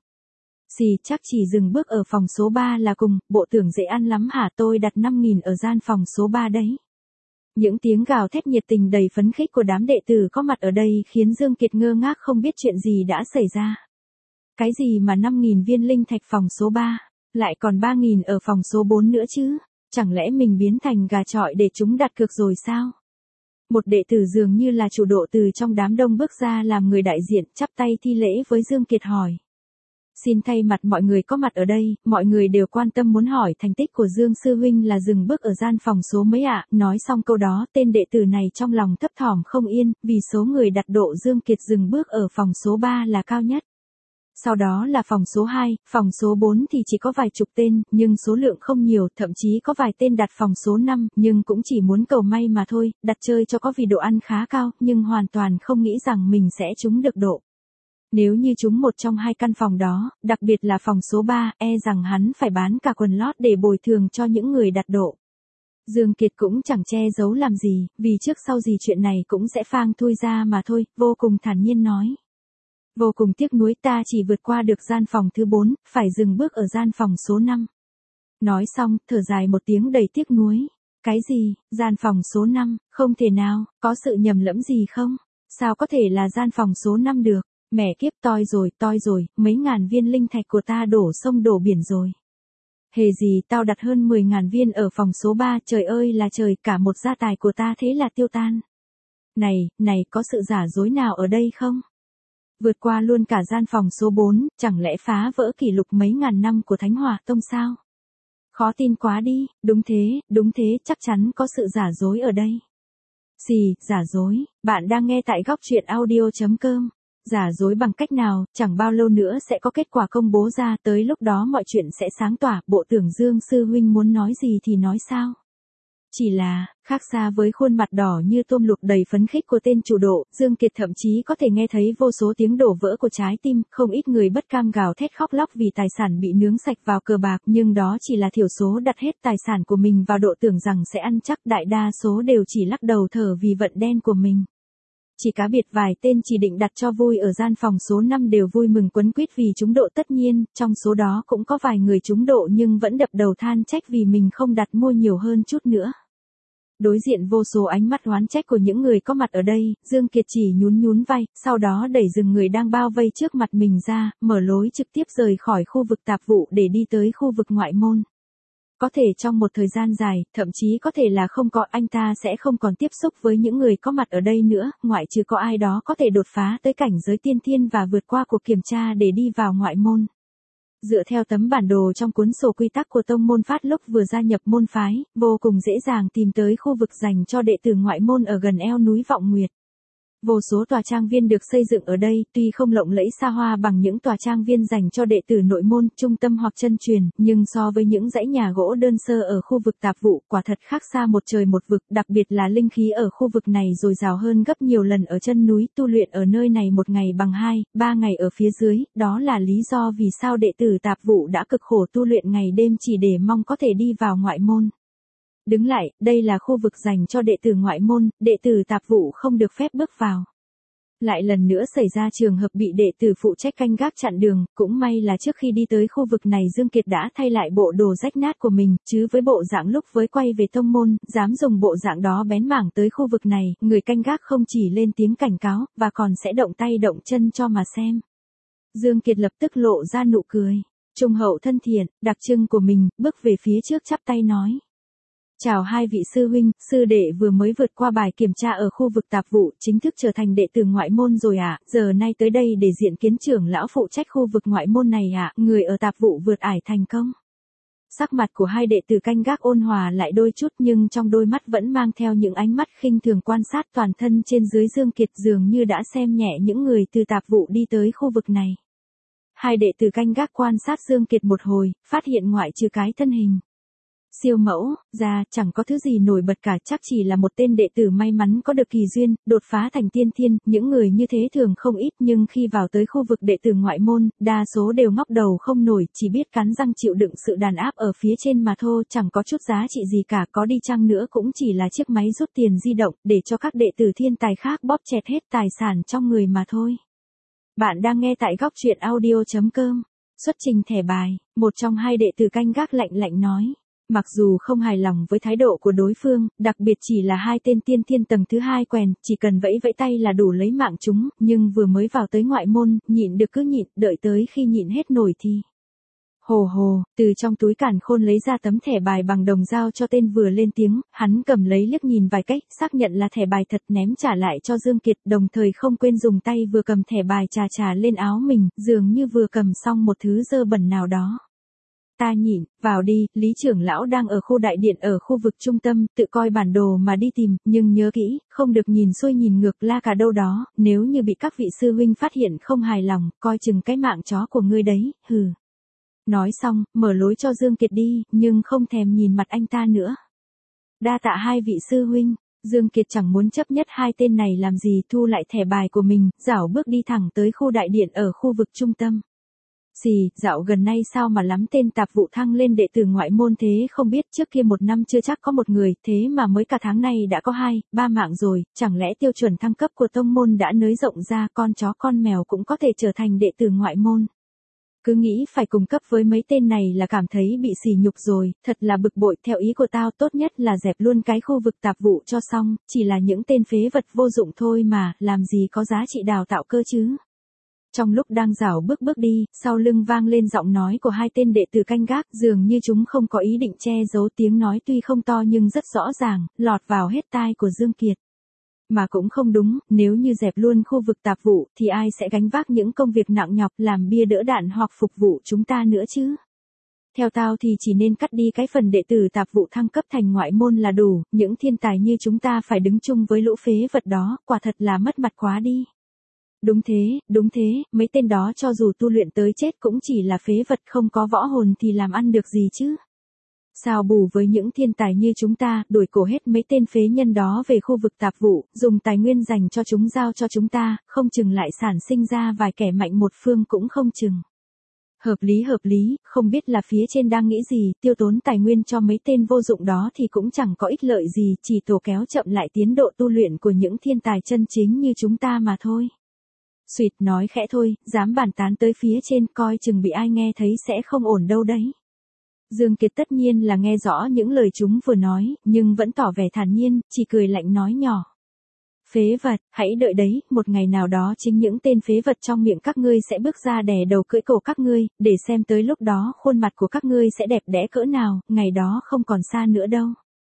Chắc chỉ dừng bước ở phòng số 3 là cùng, bộ tưởng dễ ăn lắm hả, tôi đặt 5.000 ở gian phòng số 3 đấy. Những tiếng gào thét nhiệt tình đầy phấn khích của đám đệ tử có mặt ở đây khiến Dương Kiệt ngơ ngác không biết chuyện gì đã xảy ra. Cái gì mà 5.000 viên linh thạch phòng số 3, lại còn 3.000 ở phòng số 4 nữa chứ? Chẳng lẽ mình biến thành gà chọi để chúng đặt cược rồi sao? Một đệ tử dường như là chủ độ từ trong đám đông bước ra làm người đại diện, chắp tay thi lễ với Dương Kiệt hỏi. Xin thay mặt mọi người có mặt ở đây, mọi người đều quan tâm muốn hỏi thành tích của Dương sư huynh là dừng bước ở gian phòng số mấy ạ? Nói xong câu đó, tên đệ tử này trong lòng thấp thỏm không yên, vì số người đặt độ Dương Kiệt dừng bước ở phòng số 3 là cao nhất. Sau đó là phòng số 2, phòng số 4 thì chỉ có vài chục tên, nhưng số lượng không nhiều, thậm chí có vài tên đặt phòng số 5, nhưng cũng chỉ muốn cầu may mà thôi, đặt chơi cho có vì độ ăn khá cao, nhưng hoàn toàn không nghĩ rằng mình sẽ trúng được độ. Nếu như trúng một trong hai căn phòng đó, đặc biệt là phòng số 3, rằng hắn phải bán cả quần lót để bồi thường cho những người đặt độ. Dương Kiệt cũng chẳng che giấu làm gì, vì trước sau gì chuyện này cũng sẽ phang thui ra mà thôi, vô cùng thản nhiên nói. Vô cùng tiếc nuối, ta chỉ vượt qua được gian phòng thứ 4, phải dừng bước ở gian phòng số 5. Nói xong, thở dài một tiếng đầy tiếc nuối. Cái gì, gian phòng số 5, không thể nào, có sự nhầm lẫn gì không? Sao có thể là gian phòng số 5 được? Mẹ kiếp, toi rồi, mấy ngàn viên linh thạch của ta đổ sông đổ biển rồi. Hề gì, tao đặt hơn 10.000 viên ở phòng số 3, trời ơi là trời, cả một gia tài của ta thế là tiêu tan. Này, có sự giả dối nào ở đây không? Vượt qua luôn cả gian phòng số 4, chẳng lẽ phá vỡ kỷ lục mấy ngàn năm của Thánh Hỏa Tông sao? Khó tin quá đi, đúng thế, chắc chắn có sự giả dối ở đây. Giả dối, bạn đang nghe tại góc truyện audio.com. Giả dối bằng cách nào, chẳng bao lâu nữa sẽ có kết quả công bố ra, tới lúc đó mọi chuyện sẽ sáng tỏa, bộ tưởng Dương sư huynh muốn nói gì thì nói sao? Chỉ là, khác xa với khuôn mặt đỏ như tôm luộc đầy phấn khích của tên chủ độ, Dương Kiệt thậm chí có thể nghe thấy vô số tiếng đổ vỡ của trái tim, không ít người bất cam gào thét khóc lóc vì tài sản bị nướng sạch vào cờ bạc, nhưng đó chỉ là thiểu số đặt hết tài sản của mình vào độ tưởng rằng sẽ ăn chắc, đại đa số đều chỉ lắc đầu thở vì vận đen của mình. Chỉ cá biệt vài tên chỉ định đặt cho vui ở gian phòng số 5 đều vui mừng quấn quýt vì trúng độ, tất nhiên, trong số đó cũng có vài người trúng độ nhưng vẫn đập đầu than trách vì mình không đặt mua nhiều hơn chút nữa. Đối diện vô số ánh mắt oán trách của những người có mặt ở đây, Dương Kiệt chỉ nhún nhún vai, sau đó đẩy dừng người đang bao vây trước mặt mình ra, mở lối trực tiếp rời khỏi khu vực tạp vụ để đi tới khu vực ngoại môn. Có thể trong một thời gian dài, thậm chí có thể là không có, anh ta sẽ không còn tiếp xúc với những người có mặt ở đây nữa, ngoại trừ có ai đó có thể đột phá tới cảnh giới tiên thiên và vượt qua cuộc kiểm tra để đi vào ngoại môn. Dựa theo tấm bản đồ trong cuốn sổ quy tắc của tông môn Phát lúc vừa gia nhập môn phái, vô cùng dễ dàng tìm tới khu vực dành cho đệ tử ngoại môn ở gần eo núi Vọng Nguyệt. Vô số tòa trang viên được xây dựng ở đây, tuy không lộng lẫy xa hoa bằng những tòa trang viên dành cho đệ tử nội môn, trung tâm hoặc chân truyền, nhưng so với những dãy nhà gỗ đơn sơ ở khu vực tạp vụ, quả thật khác xa một trời một vực, đặc biệt là linh khí ở khu vực này dồi dào hơn gấp nhiều lần ở chân núi, tu luyện ở nơi này một ngày bằng 2-3 ngày ở phía dưới, đó là lý do vì sao đệ tử tạp vụ đã cực khổ tu luyện ngày đêm chỉ để mong có thể đi vào ngoại môn. Đứng lại, đây là khu vực dành cho đệ tử ngoại môn, đệ tử tạp vụ không được phép bước vào. Lại lần nữa xảy ra trường hợp bị đệ tử phụ trách canh gác chặn đường, cũng may là trước khi đi tới khu vực này Dương Kiệt đã thay lại bộ đồ rách nát của mình, chứ với bộ dạng lúc với quay về tông môn, dám dùng bộ dạng đó bén mảng tới khu vực này, người canh gác không chỉ lên tiếng cảnh cáo, và còn sẽ động tay động chân cho mà xem. Dương Kiệt lập tức lộ ra nụ cười, trung hậu thân thiện, đặc trưng của mình, bước về phía trước chắp tay nói. Chào hai vị sư huynh, sư đệ vừa mới vượt qua bài kiểm tra ở khu vực tạp vụ, chính thức trở thành đệ tử ngoại môn rồi ạ, giờ nay tới đây để diện kiến trưởng lão phụ trách khu vực ngoại môn này ạ, người ở tạp vụ vượt ải thành công. Sắc mặt của hai đệ tử canh gác ôn hòa lại đôi chút nhưng trong đôi mắt vẫn mang theo những ánh mắt khinh thường quan sát toàn thân trên dưới Dương Kiệt dường như đã xem nhẹ những người từ tạp vụ đi tới khu vực này. Hai đệ tử canh gác quan sát Dương Kiệt một hồi, phát hiện ngoại trừ cái thân hình siêu mẫu, ra chẳng có thứ gì nổi bật cả, chắc chỉ là một tên đệ tử may mắn có được kỳ duyên, đột phá thành tiên thiên, những người như thế thường không ít nhưng khi vào tới khu vực đệ tử ngoại môn, đa số đều ngóc đầu không nổi, chỉ biết cắn răng chịu đựng sự đàn áp ở phía trên mà thôi, chẳng có chút giá trị gì cả, có đi chăng nữa cũng chỉ là chiếc máy rút tiền di động, để cho các đệ tử thiên tài khác bóp chẹt hết tài sản trong người mà thôi. Bạn đang nghe tại góc truyện audio.com. Xuất trình thẻ bài, một trong hai đệ tử canh gác lạnh lạnh nói. Mặc dù không hài lòng với thái độ của đối phương, đặc biệt chỉ là hai tên tiên thiên tầng thứ hai quèn, chỉ cần vẫy vẫy tay là đủ lấy mạng chúng, nhưng vừa mới vào tới ngoại môn, nhịn được cứ nhịn, đợi tới khi nhịn hết nổi thì. Hồ hồ, từ trong túi càn khôn lấy ra tấm thẻ bài bằng đồng giao cho tên vừa lên tiếng, hắn cầm lấy liếc nhìn vài cách, xác nhận là thẻ bài thật ném trả lại cho Dương Kiệt, đồng thời không quên dùng tay vừa cầm thẻ bài chà lên áo mình, dường như vừa cầm xong một thứ dơ bẩn nào đó. Ta nhịn, vào đi, Lý trưởng lão đang ở khu đại điện ở khu vực trung tâm, tự coi bản đồ mà đi tìm, nhưng nhớ kỹ, không được nhìn xuôi nhìn ngược la cả đâu đó, nếu như bị các vị sư huynh phát hiện không hài lòng, coi chừng cái mạng chó của ngươi đấy, hừ. Nói xong, mở lối cho Dương Kiệt đi, nhưng không thèm nhìn mặt anh ta nữa. Đa tạ hai vị sư huynh, Dương Kiệt chẳng muốn chấp nhất hai tên này làm gì, thu lại thẻ bài của mình, dảo bước đi thẳng tới khu đại điện ở khu vực trung tâm. Dạo gần nay sao mà lắm tên tạp vụ thăng lên đệ tử ngoại môn thế không biết, trước kia một năm chưa chắc có một người, thế mà mới cả tháng này đã có 2-3 mạng rồi, chẳng lẽ tiêu chuẩn thăng cấp của tông môn đã nới rộng ra, con chó con mèo cũng có thể trở thành đệ tử ngoại môn. Cứ nghĩ phải cùng cấp với mấy tên này là cảm thấy bị sỉ nhục rồi, thật là bực bội, theo ý của tao tốt nhất là dẹp luôn cái khu vực tạp vụ cho xong, chỉ là những tên phế vật vô dụng thôi mà, làm gì có giá trị đào tạo cơ chứ. Trong lúc đang dảo bước đi, sau lưng vang lên giọng nói của hai tên đệ tử canh gác, dường như chúng không có ý định che giấu, tiếng nói tuy không to nhưng rất rõ ràng, lọt vào hết tai của Dương Kiệt. Mà cũng không đúng, nếu như dẹp luôn khu vực tạp vụ, thì ai sẽ gánh vác những công việc nặng nhọc làm bia đỡ đạn hoặc phục vụ chúng ta nữa chứ? Theo tao thì chỉ nên cắt đi cái phần đệ tử tạp vụ thăng cấp thành ngoại môn là đủ, những thiên tài như chúng ta phải đứng chung với lũ phế vật đó, quả thật là mất mặt quá đi. Đúng thế, mấy tên đó cho dù tu luyện tới chết cũng chỉ là phế vật, không có võ hồn thì làm ăn được gì chứ. Sao bù với những thiên tài như chúng ta, đuổi cổ hết mấy tên phế nhân đó về khu vực tạp vụ, dùng tài nguyên dành cho chúng giao cho chúng ta, không chừng lại sản sinh ra vài kẻ mạnh một phương cũng không chừng. Hợp lý, không biết là phía trên đang nghĩ gì, tiêu tốn tài nguyên cho mấy tên vô dụng đó thì cũng chẳng có ích lợi gì, chỉ tổ kéo chậm lại tiến độ tu luyện của những thiên tài chân chính như chúng ta mà thôi. Xuyệt nói khẽ thôi, dám bàn tán tới phía trên, coi chừng bị ai nghe thấy sẽ không ổn đâu đấy. Dương Kiệt tất nhiên là nghe rõ những lời chúng vừa nói, nhưng vẫn tỏ vẻ thản nhiên, chỉ cười lạnh nói nhỏ. Phế vật, hãy đợi đấy, một ngày nào đó chính những tên phế vật trong miệng các ngươi sẽ bước ra đè đầu cưỡi cổ các ngươi, để xem tới lúc đó khuôn mặt của các ngươi sẽ đẹp đẽ cỡ nào, ngày đó không còn xa nữa đâu.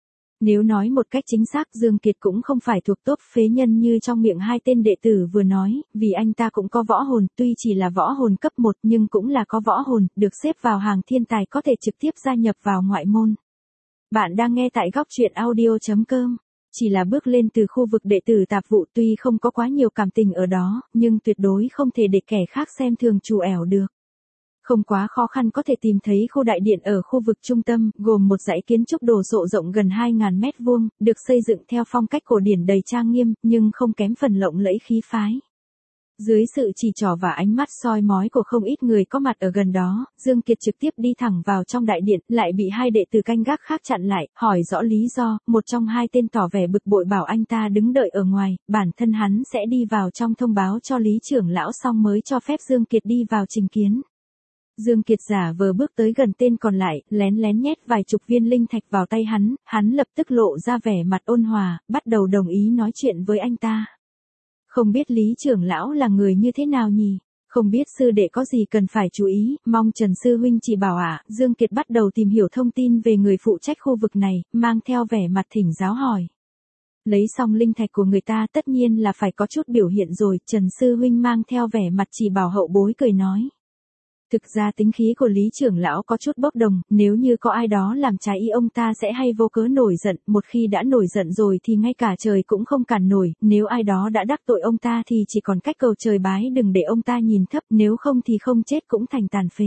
Nếu nói một cách chính xác, Dương Kiệt cũng không phải thuộc top phế nhân như trong miệng hai tên đệ tử vừa nói, vì anh ta cũng có võ hồn, tuy chỉ là võ hồn cấp 1 nhưng cũng là có võ hồn, được xếp vào hàng thiên tài có thể trực tiếp gia nhập vào ngoại môn. Bạn đang nghe tại góc truyện audio.com. Chỉ là bước lên từ khu vực đệ tử tạp vụ, tuy không có quá nhiều cảm tình ở đó, nhưng tuyệt đối không thể để kẻ khác xem thường trù ẻo được. Không quá khó khăn có thể tìm thấy khu đại điện ở khu vực trung tâm, gồm một dãy kiến trúc đồ sộ rộng gần 2.000 mét vuông, được xây dựng theo phong cách cổ điển đầy trang nghiêm, nhưng không kém phần lộng lẫy khí phái. Dưới sự chỉ trỏ và ánh mắt soi mói của không ít người có mặt ở gần đó, Dương Kiệt trực tiếp đi thẳng vào trong đại điện, lại bị hai đệ tử canh gác khác chặn lại, hỏi rõ lý do, một trong hai tên tỏ vẻ bực bội bảo anh ta đứng đợi ở ngoài, bản thân hắn sẽ đi vào trong thông báo cho Lý trưởng lão xong mới cho phép Dương Kiệt đi vào trình kiến. Dương Kiệt giả vờ bước tới gần tên còn lại, lén lén nhét vài chục viên linh thạch vào tay hắn lập tức lộ ra vẻ mặt ôn hòa, bắt đầu đồng ý nói chuyện với anh ta. Không biết Lý trưởng lão là người như thế nào nhỉ? Không biết sư đệ có gì cần phải chú ý, mong Trần sư huynh chỉ bảo ạ. Dương Kiệt bắt đầu tìm hiểu thông tin về người phụ trách khu vực này, mang theo vẻ mặt thỉnh giáo hỏi. Lấy xong linh thạch của người ta tất nhiên là phải có chút biểu hiện rồi, Trần sư huynh mang theo vẻ mặt chỉ bảo hậu bối cười nói. Thực ra tính khí của Lý trưởng lão có chút bốc đồng, nếu như có ai đó làm trái ý ông ta sẽ hay vô cớ nổi giận, một khi đã nổi giận rồi thì ngay cả trời cũng không cản nổi, nếu ai đó đã đắc tội ông ta thì chỉ còn cách cầu trời bái đừng để ông ta nhìn thấp, nếu không thì không chết cũng thành tàn phế.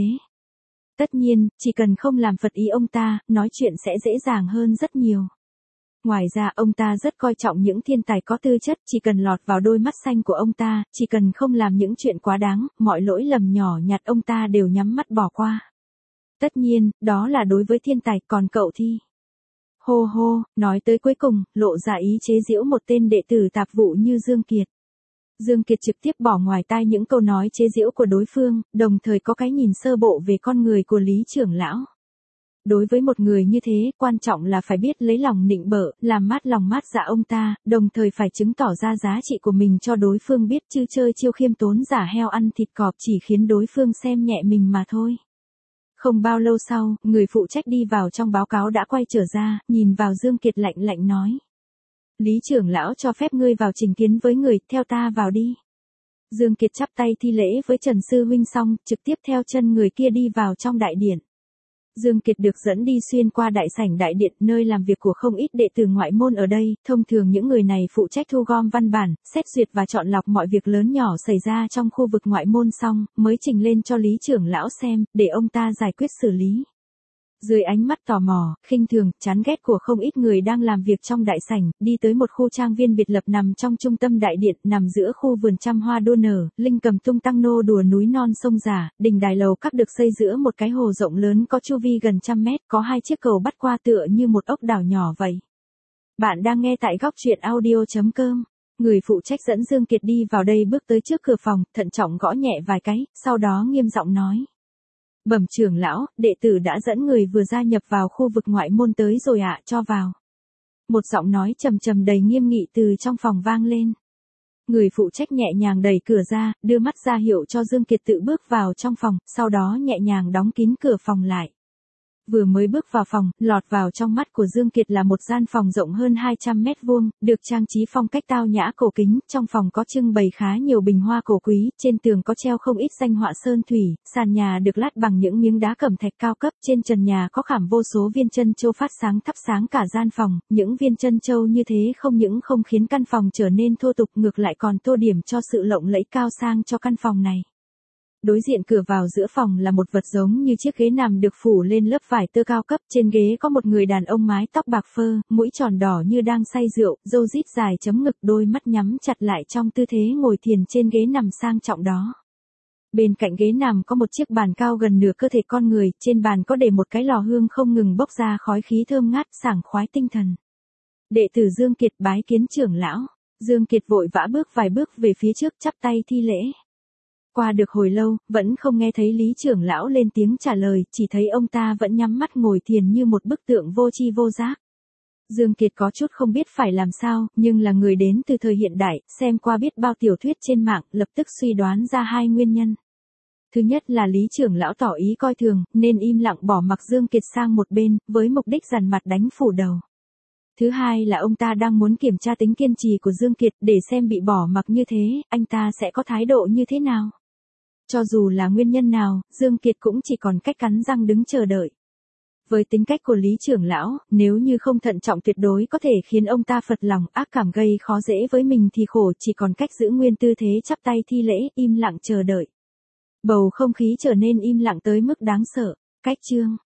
Tất nhiên, chỉ cần không làm phật ý ông ta, nói chuyện sẽ dễ dàng hơn rất nhiều. Ngoài ra ông ta rất coi trọng những thiên tài có tư chất, chỉ cần lọt vào đôi mắt xanh của ông ta, chỉ cần không làm những chuyện quá đáng, mọi lỗi lầm nhỏ nhặt ông ta đều nhắm mắt bỏ qua. Tất nhiên, đó là đối với thiên tài, còn cậu thì... Hô hô, nói tới cuối cùng, lộ ra ý chế giễu một tên đệ tử tạp vụ như Dương Kiệt. Dương Kiệt trực tiếp bỏ ngoài tai những câu nói chế giễu của đối phương, đồng thời có cái nhìn sơ bộ về con người của Lý trưởng lão. Đối với một người như thế, quan trọng là phải biết lấy lòng nịnh bợ, làm mát lòng mát dạ ông ta, đồng thời phải chứng tỏ ra giá trị của mình cho đối phương biết, chứ chơi chiêu khiêm tốn giả heo ăn thịt cọp chỉ khiến đối phương xem nhẹ mình mà thôi. Không bao lâu sau, người phụ trách đi vào trong báo cáo đã quay trở ra, nhìn vào Dương Kiệt lạnh lạnh nói. Lý trưởng lão cho phép ngươi vào trình kiến với người, theo ta vào đi. Dương Kiệt chắp tay thi lễ với Trần sư huynh xong, trực tiếp theo chân người kia đi vào trong đại điện. Dương Kiệt được dẫn đi xuyên qua đại sảnh đại điện, nơi làm việc của không ít đệ tử ngoại môn ở đây, thông thường những người này phụ trách thu gom văn bản, xét duyệt và chọn lọc mọi việc lớn nhỏ xảy ra trong khu vực ngoại môn xong, mới trình lên cho Lý trưởng lão xem, để ông ta giải quyết xử lý. Dưới ánh mắt tò mò, khinh thường, chán ghét của không ít người đang làm việc trong đại sảnh, đi tới một khu trang viên biệt lập nằm trong trung tâm đại điện, nằm giữa khu vườn trăm hoa đua nở, linh cầm tung tăng nô đùa núi non sông giả, đình đài lầu các được xây giữa một cái hồ rộng lớn có chu vi gần 100 mét, có hai chiếc cầu bắt qua tựa như một ốc đảo nhỏ vậy. Bạn đang nghe tại góc truyện audio.com. Người phụ trách dẫn Dương Kiệt đi vào đây bước tới trước cửa phòng, thận trọng gõ nhẹ vài cái, sau đó nghiêm giọng nói. Bẩm trưởng lão, đệ tử đã dẫn người vừa gia nhập vào khu vực ngoại môn tới rồi ạ, cho vào. Một giọng nói trầm trầm đầy nghiêm nghị từ trong phòng vang lên. Người phụ trách nhẹ nhàng đẩy cửa ra, đưa mắt ra hiệu cho Dương Kiệt tự bước vào trong phòng, sau đó nhẹ nhàng đóng kín cửa phòng lại. Vừa mới bước vào phòng, lọt vào trong mắt của Dương Kiệt là một gian phòng rộng hơn 200 mét vuông, được trang trí phong cách tao nhã cổ kính, trong phòng có trưng bày khá nhiều bình hoa cổ quý, trên tường có treo không ít danh họa sơn thủy, sàn nhà được lát bằng những miếng đá cẩm thạch cao cấp, trên trần nhà có khảm vô số viên chân châu phát sáng thắp sáng cả gian phòng, những viên chân châu như thế không những không khiến căn phòng trở nên thô tục, ngược lại còn tô điểm cho sự lộng lẫy cao sang cho căn phòng này. Đối diện cửa vào giữa phòng là một vật giống như chiếc ghế nằm được phủ lên lớp vải tơ cao cấp. Trên ghế có một người đàn ông mái tóc bạc phơ, mũi tròn đỏ như đang say rượu, râu rít dài chấm ngực, đôi mắt nhắm chặt lại trong tư thế ngồi thiền trên ghế nằm sang trọng đó. Bên cạnh ghế nằm có một chiếc bàn cao gần nửa cơ thể con người, trên bàn có để một cái lò hương không ngừng bốc ra khói khí thơm ngát, sảng khoái tinh thần. Đệ tử Dương Kiệt bái kiến trưởng lão. Dương Kiệt vội vã bước vài bước về phía trước, chắp tay thi lễ. Qua được hồi lâu, vẫn không nghe thấy Lý trưởng lão lên tiếng trả lời, chỉ thấy ông ta vẫn nhắm mắt ngồi thiền như một bức tượng vô tri vô giác. Dương Kiệt có chút không biết phải làm sao, nhưng là người đến từ thời hiện đại, xem qua biết bao tiểu thuyết trên mạng, lập tức suy đoán ra hai nguyên nhân. Thứ nhất là Lý trưởng lão tỏ ý coi thường, nên im lặng bỏ mặc Dương Kiệt sang một bên, với mục đích dằn mặt đánh phủ đầu. Thứ hai là ông ta đang muốn kiểm tra tính kiên trì của Dương Kiệt để xem bị bỏ mặc như thế, anh ta sẽ có thái độ như thế nào. Cho dù là nguyên nhân nào, Dương Kiệt cũng chỉ còn cách cắn răng đứng chờ đợi. Với tính cách của Lý trưởng lão, nếu như không thận trọng tuyệt đối có thể khiến ông ta phật lòng, ác cảm gây khó dễ với mình thì khổ, chỉ còn cách giữ nguyên tư thế chắp tay thi lễ, im lặng chờ đợi. Bầu không khí trở nên im lặng tới mức đáng sợ. Cách chương